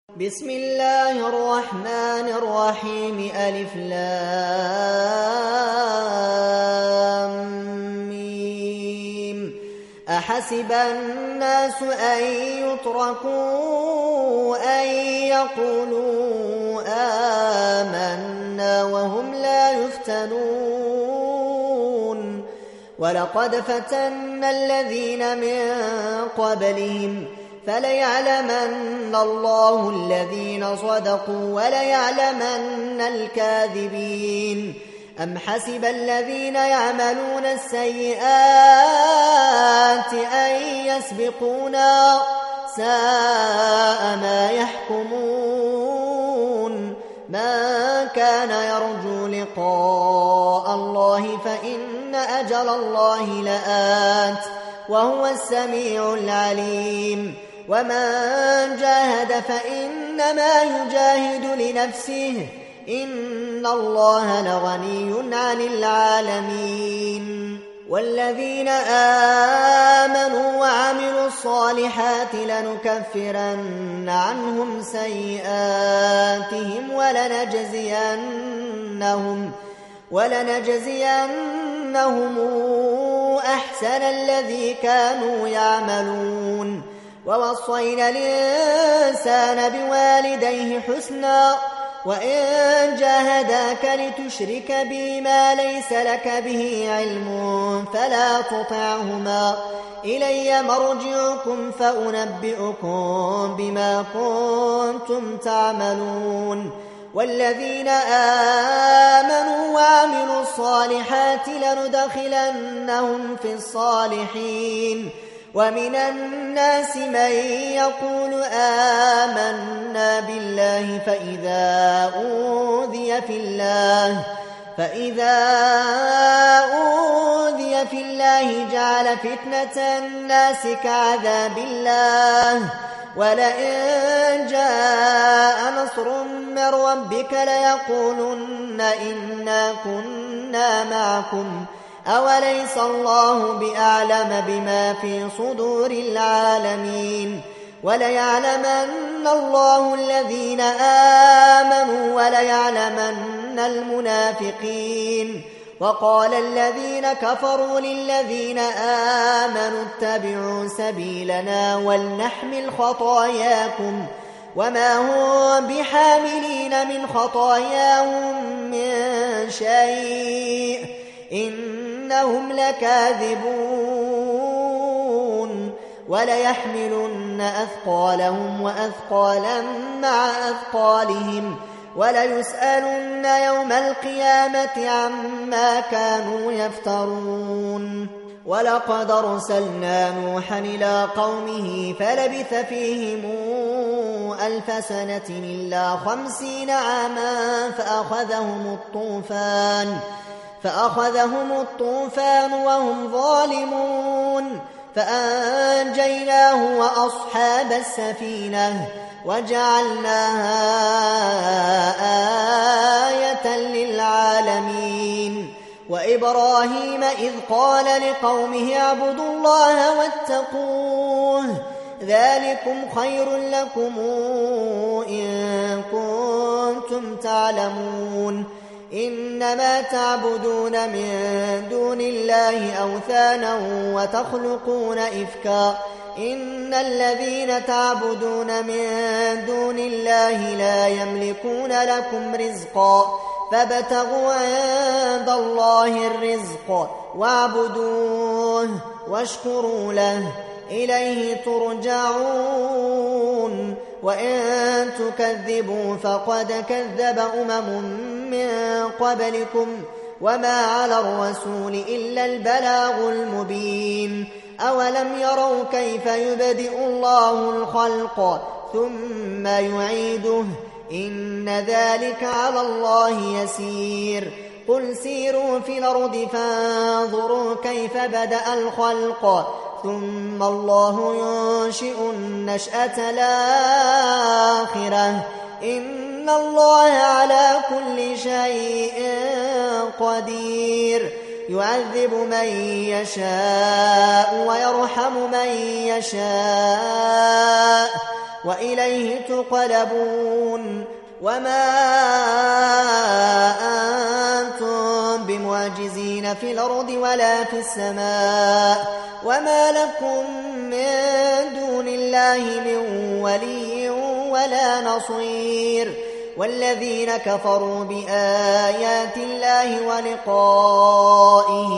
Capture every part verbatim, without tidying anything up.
بسم الله الرحمن الرحيم ألف لام ميم أحسب الناس أن يتركوا أن يقولوا آمنا وهم لا يفتنون ولقد فتنا الذين من قبلهم فليعلمن الله الذين صدقوا وليعلمن الكاذبين أم حسب الذين يعملون السيئات أن يسبقونا ساء ما يحكمون من كان يرجو لقاء الله فإن أجل الله لآت وهو السميع العليم ومن جاهد فإنما يجاهد لنفسه إن الله لغني عن العالمين والذين آمنوا وعملوا الصالحات لنكفرن عنهم سيئاتهم ولنجزينهم ولنجزينهم أحسن الذي كانوا يعملون ووصينا الإنسان بوالديه حسنا وإن جاهداك لتشرك بي ما ليس لك به علم فلا تطعهما إلي مرجعكم فأنبئكم بما كنتم تعملون والذين آمنوا وعملوا الصالحات لندخلنهم في الصالحين ومن الناس من يقول آمنا بالله فإذا أوذي في الله فإذا أوذي في الله جعل فتنة الناس كعذاب الله ولئن جاء نصر من ربك ليقولن إنا كنا معكم أوليس الله بأعلم بما في صدور العالمين وليعلمن الله الذين آمنوا وليعلمن المنافقين وقال الذين كفروا للذين آمنوا اتبعوا سبيلنا ولنحمل خطاياكم وما هم بحاملين من خطاياهم من شيء إنهم لكاذبون وليحملن أثقالهم وأثقالا مع أثقالهم وليسألن يوم القيامة عما كانوا يفترون ولقد أرسلنا نوحا إلى قومه فلبث فيهم ألف سنة إلا خمسين عاما فأخذهم الطوفان فأخذهم الطوفان وهم ظالمون فأنجيناه وأصحاب السفينة وجعلناها آية للعالمين وإبراهيم إذ قال لقومه اعبدوا الله واتقوه ذلكم خير لكم إن كنتم تعلمون إنما تعبدون من دون الله أوثانا وتخلقون إفكا إن الذين تعبدون من دون الله لا يملكون لكم رزقا فابتغوا عند الله الرزق واعبدوه واشكروا له إليه ترجعون وإن تكذبوا فقد كذب أمم من قبلكم وما على الرسول إلا البلاغ المبين أولم يروا كيف يبدئ الله الخلق ثم يعيده إن ذلك على الله يسير قل سيروا في الأرض فانظروا كيف بدأ الخلق ثم الله ينشئ النشأة الآخرة إن الله على كل شيء قدير يعذب من يشاء ويرحم من يشاء وإليه تقلبون وما أنتم بمعجزين في الأرض ولا في السماء وما لكم من دون الله من ولي ولا نصير والذين كفروا بآيات الله ولقائه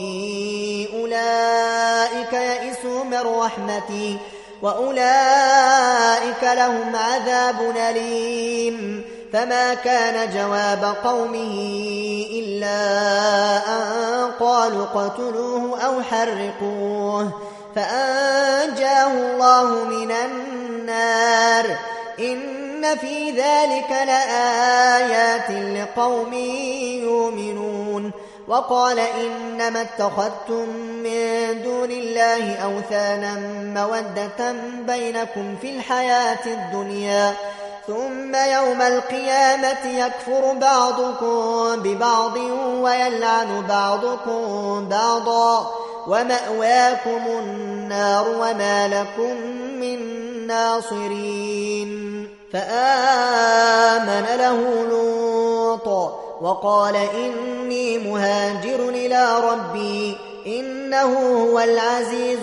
أولئك يئسوا من رحمتي وأولئك لهم عذاب أليم فما كان جواب قومه إلا أن قالوا اقتلوه أو حرقوه فأنجاه الله من النار إن في ذلك لآيات لقوم يؤمنون وقال إنما اتخذتم من دون الله أوثانا مودة بينكم في الحياة الدنيا ثم يوم القيامة يكفر بعضكم ببعض ويلعن بعضكم بعضا ومأواكم النار وما لكم من ناصرين فآمن له لوط وقال إني مهاجر إلى ربي إنه هو العزيز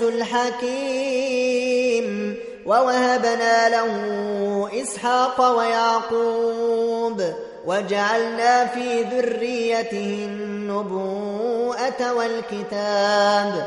الحكيم ووهبنا له إسحاق ويعقوب وجعلنا في ذريته النبوءة والكتاب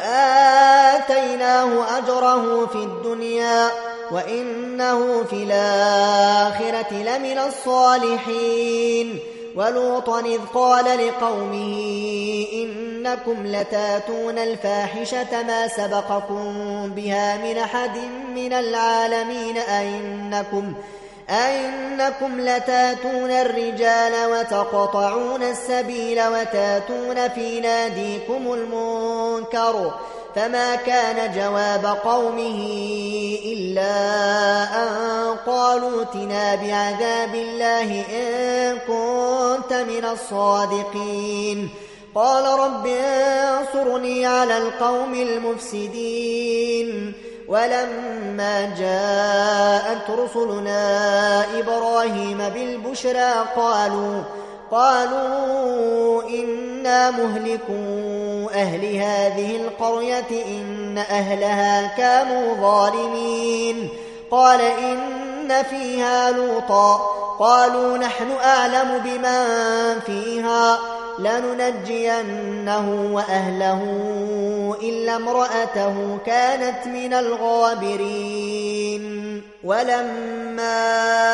وآتيناه أجره في الدنيا وإنه في الآخرة لمن الصالحين ولوطا إذ قال لقومه إنكم لتاتون الفاحشة ما سبقكم بها من أحد من العالمين أئنكم أئنكم لتاتون الرجال وتقطعون السبيل وتاتون في ناديكم المنكر فما كان جواب قومه إلا أن قالوا ائتنا بعذاب الله إن كنت من الصادقين قال رب انصرني على القوم المفسدين ولما جاءت رسلنا إبراهيم بالبشرى قالوا قالوا إنا مهلكو أهل هذه القرية إن أهلها كانوا ظالمين قال إن فيها لوطا قالوا نحن أعلم بمن فيها لننجينه وأهله إلا امرأته كانت من الغابرين ولما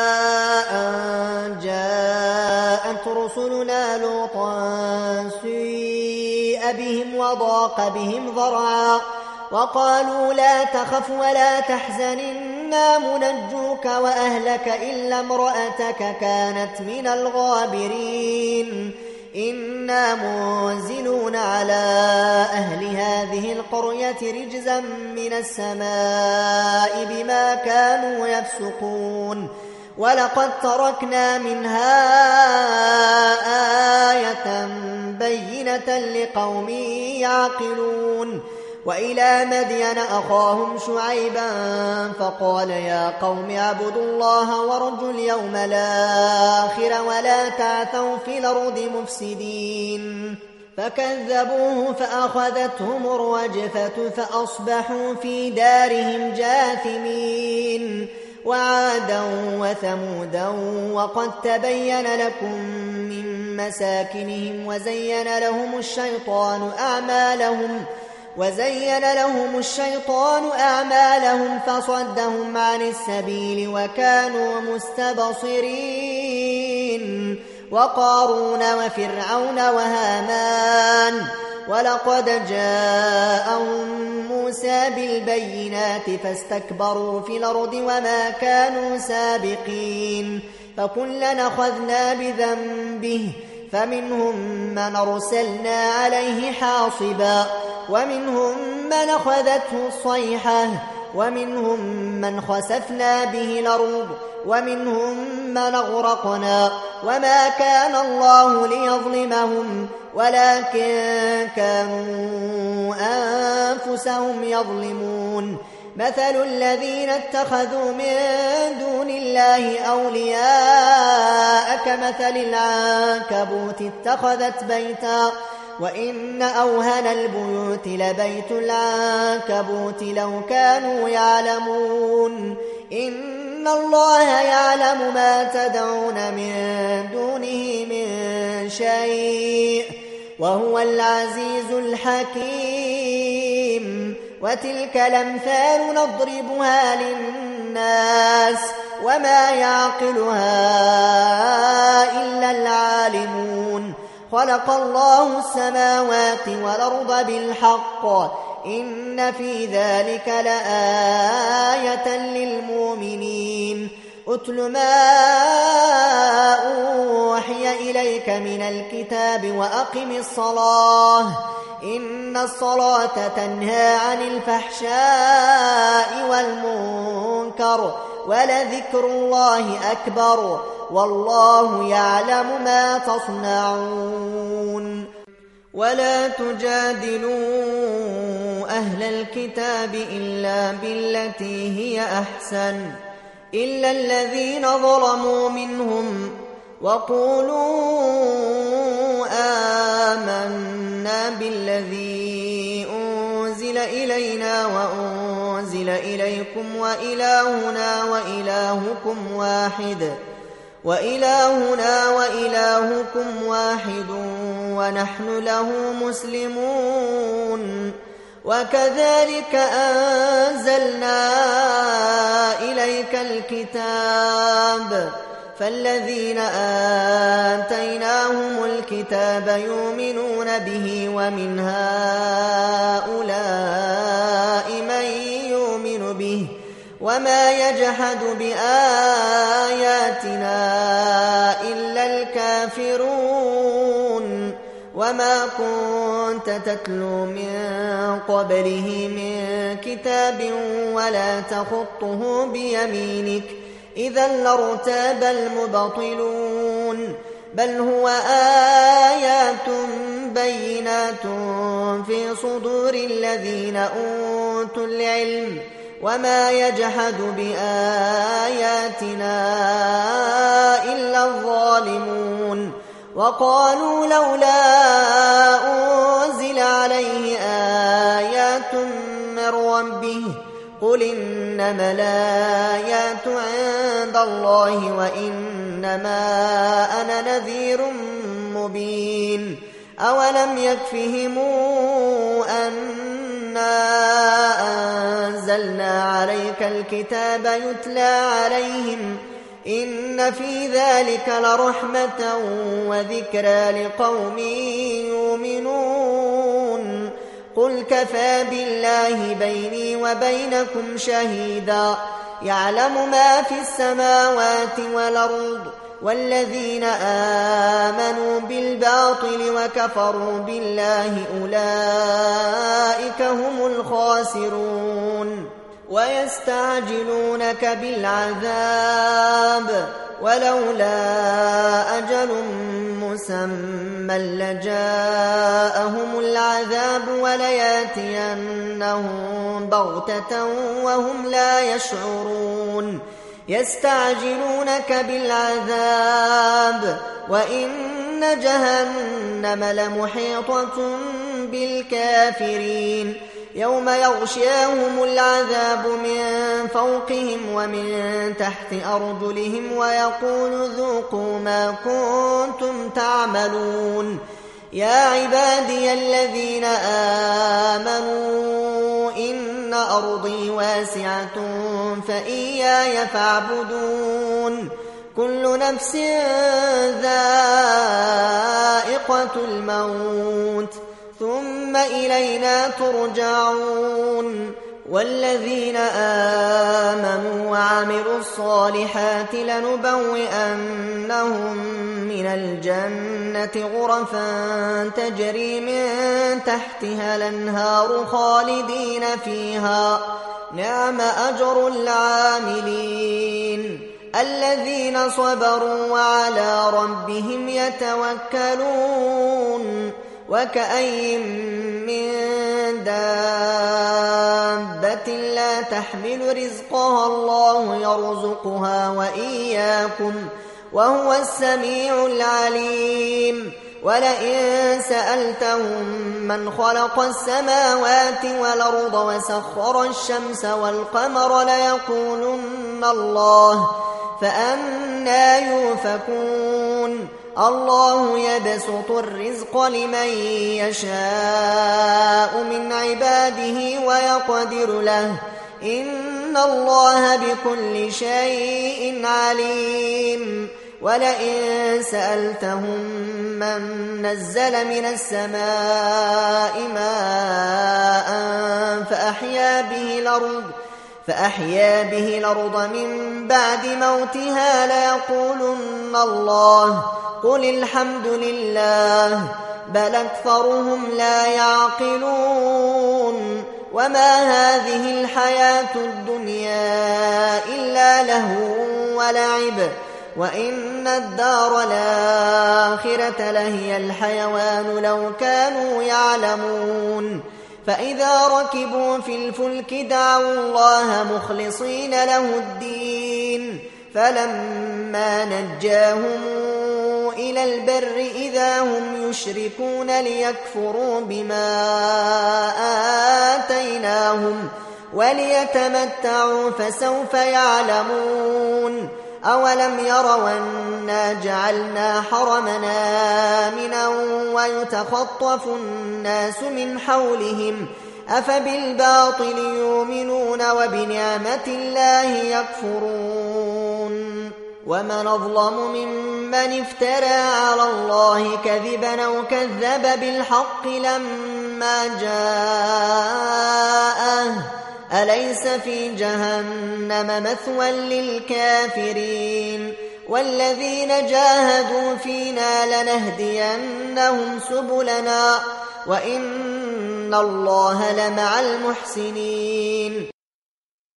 أن جاءت رسلنا لوطا سيء بهم وضاق بهم ذرعا وقالوا لا تخف ولا تحزن إنا منجوك وأهلك إلا امرأتك كانت من الغابرين إنا منزلون على أهل هذه القرية رجزا من السماء بما كانوا يفسقون ولقد تركنا منها آية بينة لقوم يعقلون وإلى مدين أخاهم شعيبا فقال يا قوم اعبدوا الله وارجوا اليوم الآخر ولا تعثوا في الأرض مفسدين فكذبوه فأخذتهم الرجفة فأصبحوا في دارهم جاثمين وعادا وثمودا وقد تبين لكم من مساكنهم وزين لهم الشيطان أعمالهم وزين لهم الشيطان أعمالهم فصدهم عن السبيل وكانوا مستبصرين وقارون وفرعون وهامان ولقد جاءهم موسى بالبينات فاستكبروا في الأرض وما كانوا سابقين فكلا أخذنا بذنبه فمنهم من أرسلنا عليه حاصبا ومنهم من أخذته الصيحة ومنهم من خسفنا به الأرض ومنهم من أغرقنا وما كان الله ليظلمهم ولكن كانوا أنفسهم يظلمون مثل الذين اتخذوا من دون الله أولياء كمثل العنكبوت اتخذت بيتا وإن أوهن البيوت لبيت العنكبوت لو كانوا يعلمون إن الله يعلم ما تدعون من دونه من شيء وهو العزيز الحكيم وتلك الأمثال نضربها للناس وما يعقلها إلا العالمون خلق الله السماوات والأرض بالحق إن في ذلك لآية للمؤمنين أتل ما أوحي إليك من الكتاب وأقم الصلاة إن الصلاة تنهى عن الفحشاء والمنكر ولذكر الله أكبر والله يعلم ما تصنعون ولا تجادلوا أهل الكتاب إلا بالتي هي أحسن إلا الذين ظلموا منهم وقولوا آمنا بالذي أنزل إلينا وأنزل إليكم وإلهنا وإلهكم واحد وإلهنا وإلهكم واحد ونحن له مسلمون وكذلك أنزلنا إليك الكتاب فالذين آتيناهم الكتاب يؤمنون به ومن هؤلاء من يؤمن به وما يجحد بآياتنا إلا الكافرون وما كنت تتلو من قبله من كتاب ولا تخطه بيمينك إذا لارتاب المبطلون بل هو آيات بينات في صدور الذين أوتوا العلم وما يجحد بآياتنا إلا الظالمون وقالوا لولا أنزل عليه آيات من ربه قل إنما الآيات عند الله وإنما أنا نذير مبين أولم يكفهم أنا أنزلنا عليك الكتاب يتلى عليهم إن في ذلك لرحمة وذكرى لقوم يؤمنون قل كفى بالله بيني وبينكم شهيدا يعلم ما في السماوات والأرض والذين آمنوا بالباطل وكفروا بالله أولئك هم الخاسرون ويستعجلونك بالعذاب ولولا أجل مسمى لجاءهم العذاب ولياتينهم بغتة وهم لا يشعرون يستعجلونك بالعذاب وإن جهنم لمحيطة بالكافرين يوم يغشاهم العذاب من فوقهم ومن تحت أرجلهم ويقول ذوقوا ما كنتم تعملون يا عبادي الذين آمنوا إن أرضي واسعة فإياي فاعبدون كل نفس ذائقة الموت ثم إلينا ترجعون والذين آمنوا وعملوا الصالحات لنبوئنهم من الجنة غرفا تجري من تحتها الأنهار خالدين فيها نعم أجر العاملين الذين صبروا وعلى ربهم يتوكلون وكأي من دابة لا تحمل رزقها الله يرزقها وإياكم وهو السميع العليم. ولئن سألتهم من خلق السماوات والأرض وسخر الشمس والقمر ليقولن الله فأنى يؤفكون. الله يبسط الرزق لمن يشاء من عباده ويقدر له إن الله بكل شيء عليم. ولئن سألتهم من نزل من السماء ماء فأحيا به الأرض فأحيا به الأرض من بعد موتها ليقولن الله قل الحمد لله بل أكثرهم لا يعقلون. وما هذه الحياة الدنيا إلا لهو ولعب وإن الدار الآخرة لهي الحيوان لو كانوا يعلمون. فإذا ركبوا في الفلك دعوا الله مخلصين له الدين فلما نجاهم إلى البر إذا هم يشركون ليكفروا بما آتيناهم وليتمتعوا فسوف يعلمون. أولم يروا أنا جعلنا حرمنا آمنا ويتخطف الناس من حولهم أفبالباطل يؤمنون وبنعمة الله يكفرون. ومن أظلم ممن افترى على الله كذبا أو كذب بالحق لما جاءه أليس في جهنم مثوى للكافرين. والذين جاهدوا فينا لنهدينهم سبلنا وإن الله لمع المحسنين.